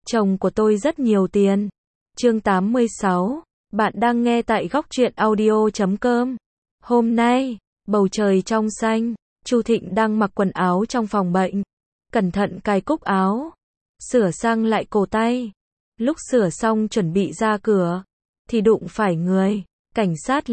Chồng của tôi rất nhiều tiền. Chương 86. Bạn đang nghe tại góc truyện audio.com. Hôm nay, bầu trời trong xanh, Chu Thịnh đang mặc quần áo trong phòng bệnh. Cẩn thận cài cúc áo, sửa sang lại cổ tay. Lúc sửa xong chuẩn bị ra cửa, thì đụng phải người. Cảnh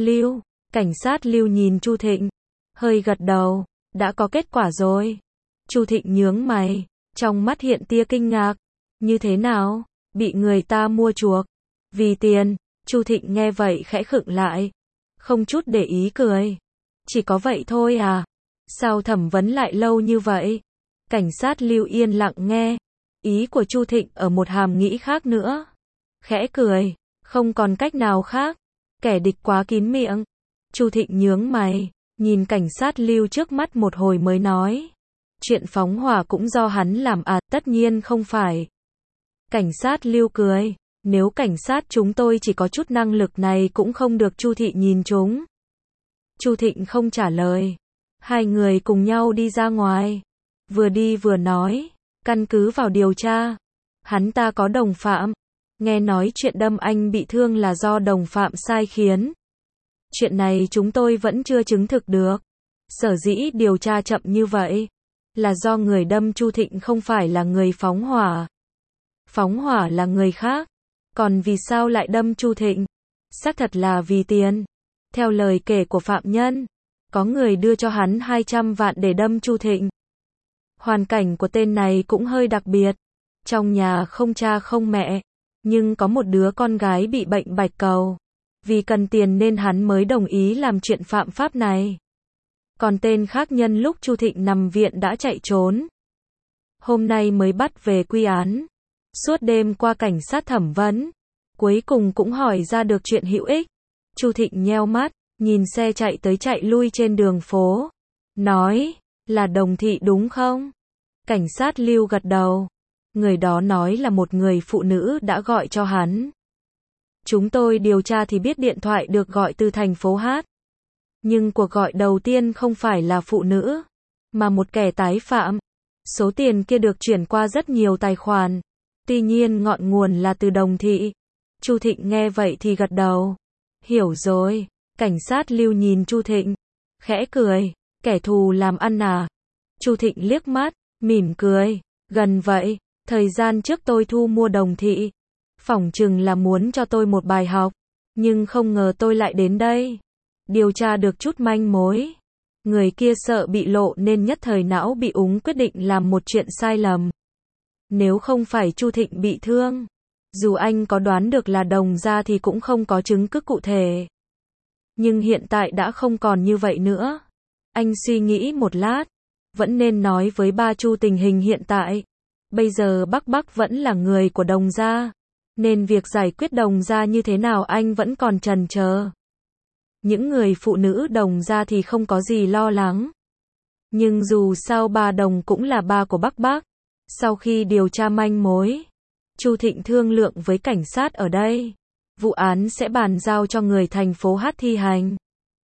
sát Lưu nhìn Chu Thịnh, hơi gật đầu, đã có kết quả rồi. Chu Thịnh nhướng mày, trong mắt hiện tia kinh ngạc. Như thế nào? Bị người ta mua chuộc. Vì tiền. Chu Thịnh nghe vậy khẽ khựng lại. Không chút để ý cười. Chỉ có vậy thôi à? Sao thẩm vấn lại lâu như vậy? Cảnh sát Lưu yên lặng nghe. Ý của Chu Thịnh ở một hàm nghĩa khác nữa. Khẽ cười. Không còn cách nào khác. Kẻ địch quá kín miệng. Chu Thịnh nhướng mày, nhìn cảnh sát Lưu trước mắt một hồi mới nói. Chuyện phóng hỏa cũng do hắn làm à? Tất nhiên không phải. Cảnh sát Lưu cười. Nếu cảnh sát chúng tôi chỉ có chút năng lực này cũng không được Chu Thịnh nhìn chúng. Chu Thịnh không trả lời. Hai người cùng nhau đi ra ngoài. Vừa đi vừa nói. Căn cứ vào điều tra, hắn ta có đồng phạm. Nghe nói chuyện đâm anh bị thương là do đồng phạm sai khiến. Chuyện này chúng tôi vẫn chưa chứng thực được. Sở dĩ điều tra chậm như vậy là do người đâm Chu Thịnh không phải là người phóng hỏa. Phóng hỏa là người khác. Còn vì sao lại đâm Chu Thịnh? Xác thật là vì tiền. Theo lời kể của phạm nhân, có người đưa cho hắn 200 vạn để đâm Chu Thịnh. Hoàn cảnh của tên này cũng hơi đặc biệt. Trong nhà không cha không mẹ, nhưng có một đứa con gái bị bệnh bạch cầu. Vì cần tiền nên hắn mới đồng ý làm chuyện phạm pháp này. Còn tên khác nhân lúc Chu Thịnh nằm viện đã chạy trốn. Hôm nay mới bắt về quy án. Suốt đêm qua cảnh sát thẩm vấn, cuối cùng cũng hỏi ra được chuyện hữu ích. Chu Thịnh nheo mắt, nhìn xe chạy tới chạy lui trên đường phố. Nói, là Đồng Thị đúng không? Cảnh sát Lưu gật đầu. Người đó nói là một người phụ nữ đã gọi cho hắn. Chúng tôi điều tra thì biết điện thoại được gọi từ thành phố Hát. Nhưng cuộc gọi đầu tiên không phải là phụ nữ, mà một kẻ tái phạm. Số tiền kia được chuyển qua rất nhiều tài khoản. Tuy nhiên ngọn nguồn là từ Đồng Thị. Chu Thịnh nghe vậy thì gật đầu. Hiểu rồi. Cảnh sát Lưu nhìn Chu Thịnh, khẽ cười. Kẻ thù làm ăn à? Chu Thịnh liếc mắt, mỉm cười. Gần vậy. Thời gian trước tôi thu mua Đồng Thị. Phỏng chừng là muốn cho tôi một bài học. Nhưng không ngờ tôi lại đến đây. Điều tra được chút manh mối. Người kia sợ bị lộ nên nhất thời não bị úng quyết định làm một chuyện sai lầm. Nếu không phải Chu Thịnh bị thương, dù anh có đoán được là Đồng gia thì cũng không có chứng cứ cụ thể. Nhưng hiện tại đã không còn như vậy nữa. Anh suy nghĩ một lát, vẫn nên nói với ba Chu tình hình hiện tại. Bây giờ Bắc vẫn là người của Đồng gia, nên việc giải quyết Đồng gia như thế nào anh vẫn còn chần chờ. Những người phụ nữ Đồng gia thì không có gì lo lắng. Nhưng dù sao ba Đồng cũng là ba của Bắc. Sau khi điều tra manh mối, Chu Thịnh thương lượng với cảnh sát ở đây. Vụ án sẽ bàn giao cho người thành phố Hát thi hành.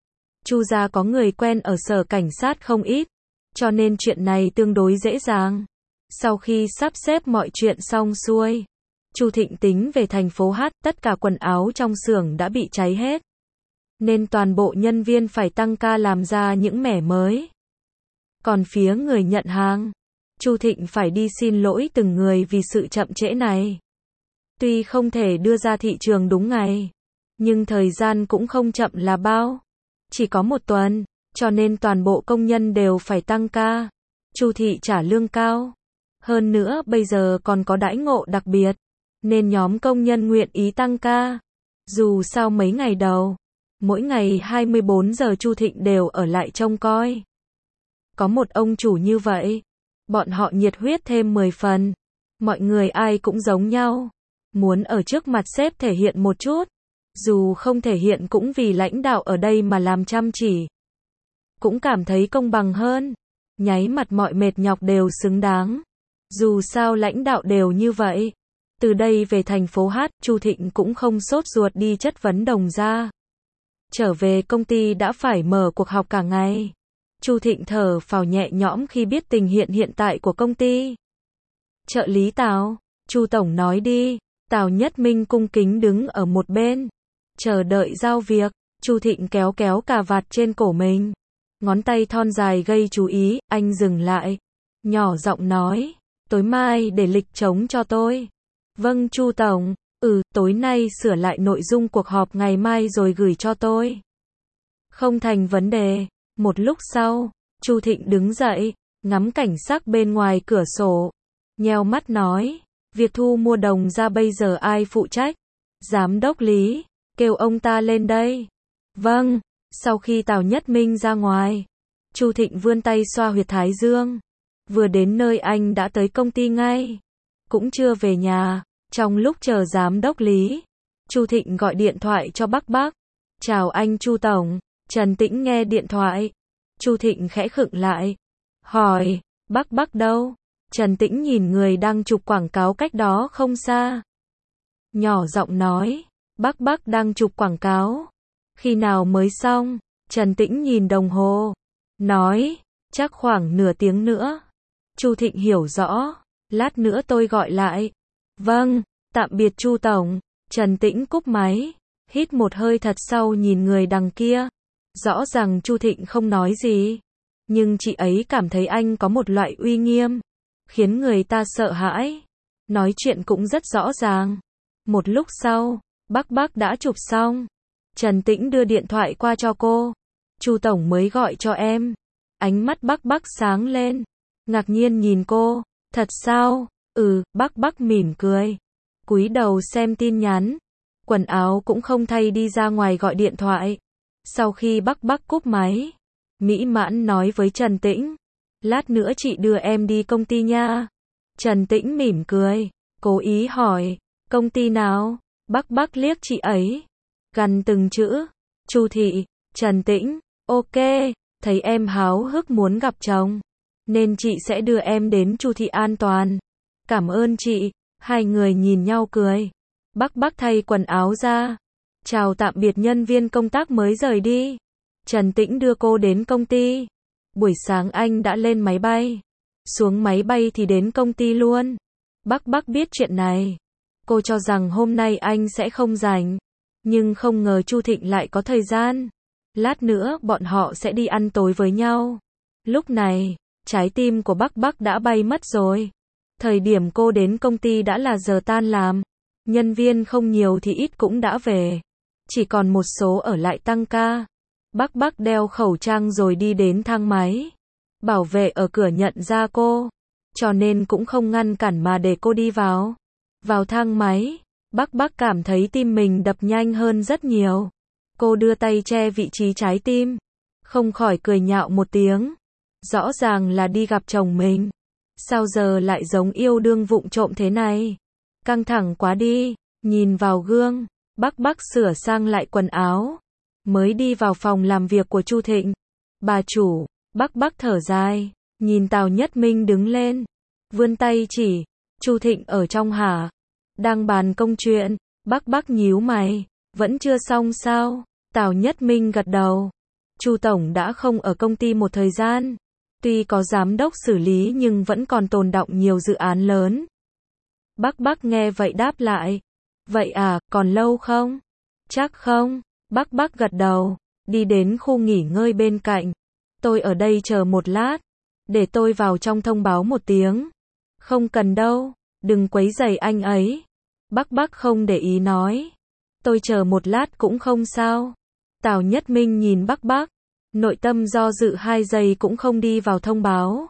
Chu gia có người quen ở sở cảnh sát không ít, cho nên chuyện này tương đối dễ dàng. Sau khi sắp xếp mọi chuyện xong xuôi, Chu Thịnh tính về thành phố Hát, tất cả quần áo trong xưởng đã bị cháy hết. Nên toàn bộ nhân viên phải tăng ca làm ra những mẻ mới. Còn phía người nhận hàng, Chu Thịnh phải đi xin lỗi từng người vì sự chậm trễ này. Tuy không thể đưa ra thị trường đúng ngày, nhưng thời gian cũng không chậm là bao. Chỉ có một tuần, cho nên toàn bộ công nhân đều phải tăng ca. Chu Thị trả lương cao. Hơn nữa bây giờ còn có đãi ngộ đặc biệt, nên nhóm công nhân nguyện ý tăng ca. Dù sao mấy ngày đầu, mỗi ngày 24 giờ Chu Thịnh đều ở lại trông coi. Có một ông chủ như vậy, bọn họ nhiệt huyết thêm 10 phần. Mọi người ai cũng giống nhau. Muốn ở trước mặt sếp thể hiện một chút. Dù không thể hiện cũng vì lãnh đạo ở đây mà làm chăm chỉ. Cũng cảm thấy công bằng hơn. Nháy mặt mọi mệt nhọc đều xứng đáng. Dù sao lãnh đạo đều như vậy. Từ đây về thành phố Hát, Chu Thịnh cũng không sốt ruột đi chất vấn Đồng gia. Trở về công ty đã phải mở cuộc họp cả ngày. Chu Thịnh thở phào nhẹ nhõm khi biết tình hiện tại của công ty. Trợ lý Tào, Chu tổng nói đi. Tào Nhất Minh cung kính đứng ở một bên, chờ đợi giao việc. Chu Thịnh kéo kéo cà vạt trên cổ mình, ngón tay thon dài gây chú ý, anh dừng lại, nhỏ giọng nói, tối mai để lịch trống cho tôi. Vâng Chu tổng, tối nay sửa lại nội dung cuộc họp ngày mai rồi gửi cho tôi. Không thành vấn đề. Một lúc sau, Chu Thịnh đứng dậy, ngắm cảnh sắc bên ngoài cửa sổ, nheo mắt nói, việc thu mua đồng ra bây giờ ai phụ trách? Giám đốc Lý, kêu ông ta lên đây. Vâng. Sau khi Tào Nhất Minh ra ngoài, Chu Thịnh vươn tay xoa huyệt thái dương. Vừa đến nơi anh đã tới công ty ngay, cũng chưa về nhà. Trong lúc chờ giám đốc Lý, Chu Thịnh gọi điện thoại cho Bắc Bắc. Chào anh Chu tổng. Trần Tĩnh nghe điện thoại. Chu Thịnh khẽ khựng lại, hỏi, Bắc Bắc đâu? Trần Tĩnh nhìn người đang chụp quảng cáo cách đó không xa, nhỏ giọng nói, Bắc Bắc đang chụp quảng cáo. Khi nào mới xong? Trần Tĩnh nhìn đồng hồ, nói, chắc khoảng nửa tiếng nữa. Chu Thịnh hiểu rõ, lát nữa tôi gọi lại. Vâng, tạm biệt Chu tổng. Trần Tĩnh cúp máy, hít một hơi thật sâu nhìn người đằng kia. Rõ ràng Chu Thịnh không nói gì, nhưng chị ấy cảm thấy anh có một loại uy nghiêm, khiến người ta sợ hãi. Nói chuyện cũng rất rõ ràng. Một lúc sau, Bắc Bắc đã chụp xong. Trần Tĩnh đưa điện thoại qua cho cô. Chu tổng mới gọi cho em. Ánh mắt Bắc Bắc sáng lên, ngạc nhiên nhìn cô. Thật sao? Bắc Bắc mỉm cười, cúi đầu xem tin nhắn. Quần áo cũng không thay đi ra ngoài gọi điện thoại. Sau khi Bắc Bắc cúp máy, mỹ mãn nói với Trần Tĩnh, lát nữa chị đưa em đi công ty nha. Trần Tĩnh mỉm cười, cố ý hỏi, công ty nào? Bắc Bắc liếc chị ấy, gằn từng chữ, Chu thị. Trần Tĩnh, ok, thấy em háo hức muốn gặp chồng, nên chị sẽ đưa em đến Chu thị an toàn. Cảm ơn chị. Hai người nhìn nhau cười. Bắc Bắc thay quần áo ra, chào tạm biệt nhân viên công tác mới rời đi. Trần Tĩnh đưa cô đến công ty. Buổi sáng anh đã lên máy bay, xuống máy bay thì đến công ty luôn. Bắc Bắc biết chuyện này, cô cho rằng hôm nay anh sẽ không rảnh, nhưng không ngờ Chu Thịnh lại có thời gian. Lát nữa bọn họ sẽ đi ăn tối với nhau. Lúc này, trái tim của Bắc Bắc đã bay mất rồi. Thời điểm cô đến công ty đã là giờ tan làm. Nhân viên không nhiều thì ít cũng đã về, chỉ còn một số ở lại tăng ca. Bắc Bắc đeo khẩu trang rồi đi đến thang máy. Bảo vệ ở cửa nhận ra cô, cho nên cũng không ngăn cản mà để cô đi vào. Vào thang máy, Bắc Bắc cảm thấy tim mình đập nhanh hơn rất nhiều. Cô đưa tay che vị trí trái tim, không khỏi cười nhạo một tiếng. Rõ ràng là đi gặp chồng mình, sao giờ lại giống yêu đương vụng trộm thế này? Căng thẳng quá đi. Nhìn vào gương, Bắc Bắc sửa sang lại quần áo, mới đi vào phòng làm việc của Chu Thịnh. Bà chủ. Bắc Bắc thở dài, nhìn Tào Nhất Minh đứng lên, vươn tay chỉ. Chu Thịnh ở trong hả? Đang bàn công chuyện. Bắc Bắc nhíu mày, vẫn chưa xong sao? Tào Nhất Minh gật đầu. Chu tổng đã không ở công ty một thời gian, tuy có giám đốc xử lý nhưng vẫn còn tồn đọng nhiều dự án lớn. Bắc Bắc nghe vậy đáp lại, vậy à, còn lâu không? Chắc không. Bắc Bắc gật đầu, đi đến khu nghỉ ngơi bên cạnh. Tôi ở đây chờ một lát, để tôi vào trong thông báo một tiếng. Không cần đâu, đừng quấy rầy anh ấy. Bắc Bắc không để ý nói, tôi chờ một lát cũng không sao. Tào Nhất Minh nhìn Bắc Bắc, nội tâm do dự 2 giây cũng không đi vào thông báo.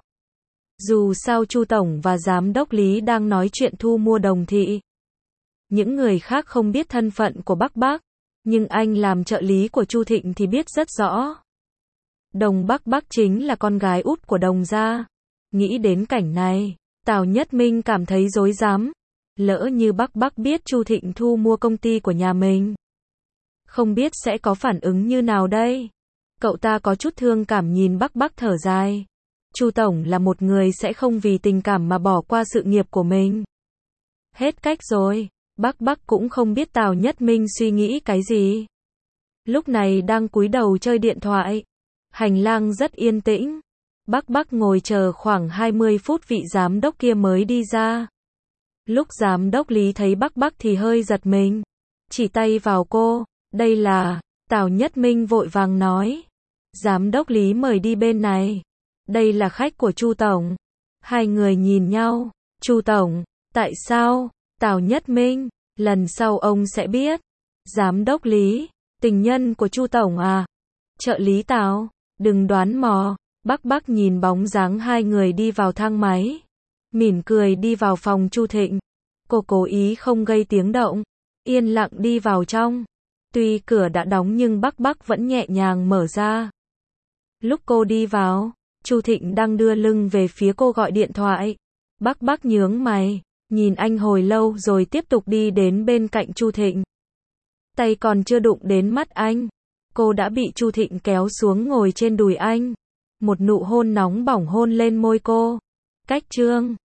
Dù sao Chu tổng và giám đốc Lý đang nói chuyện thu mua đồng thị. Những người khác không biết thân phận của Bắc Bắc, nhưng anh làm trợ lý của Chu Thịnh thì biết rất rõ. Đồng Bắc Bắc chính là con gái út của Đồng gia. Nghĩ đến cảnh này, Tào Nhất Minh cảm thấy rối rắm. Lỡ như Bắc Bắc biết Chu Thịnh thu mua công ty của nhà mình, không biết sẽ có phản ứng như nào đây? Cậu ta có chút thương cảm nhìn Bắc Bắc thở dài. Chu tổng là một người sẽ không vì tình cảm mà bỏ qua sự nghiệp của mình. Hết cách rồi. Bắc Bắc cũng không biết Tào Nhất Minh suy nghĩ cái gì. Lúc này đang cúi đầu chơi điện thoại. Hành lang rất yên tĩnh. Bắc Bắc ngồi chờ khoảng 20 phút vị giám đốc kia mới đi ra. Lúc giám đốc Lý thấy Bắc Bắc thì hơi giật mình, chỉ tay vào cô, đây là, Tào Nhất Minh vội vàng nói. Giám đốc Lý mời đi bên này, đây là khách của Chu Tổng. Hai người nhìn nhau, Chu Tổng, tại sao? Tào Nhất Minh, lần sau ông sẽ biết. Giám đốc Lý, tình nhân của Chu Tổng à? Trợ lý Tào, đừng đoán mò. Bắc Bắc nhìn bóng dáng hai người đi vào thang máy, mỉm cười đi vào phòng Chu Thịnh. Cô cố ý không gây tiếng động, yên lặng đi vào trong. Tuy cửa đã đóng nhưng Bắc Bắc vẫn nhẹ nhàng mở ra. Lúc cô đi vào, Chu Thịnh đang đưa lưng về phía cô gọi điện thoại. Bắc Bắc nhướng mày, nhìn anh hồi lâu rồi tiếp tục đi đến bên cạnh Chu Thịnh. Tay còn chưa đụng đến mắt anh, cô đã bị Chu Thịnh kéo xuống ngồi trên đùi anh. Một nụ hôn nóng bỏng hôn lên môi cô. Cách chương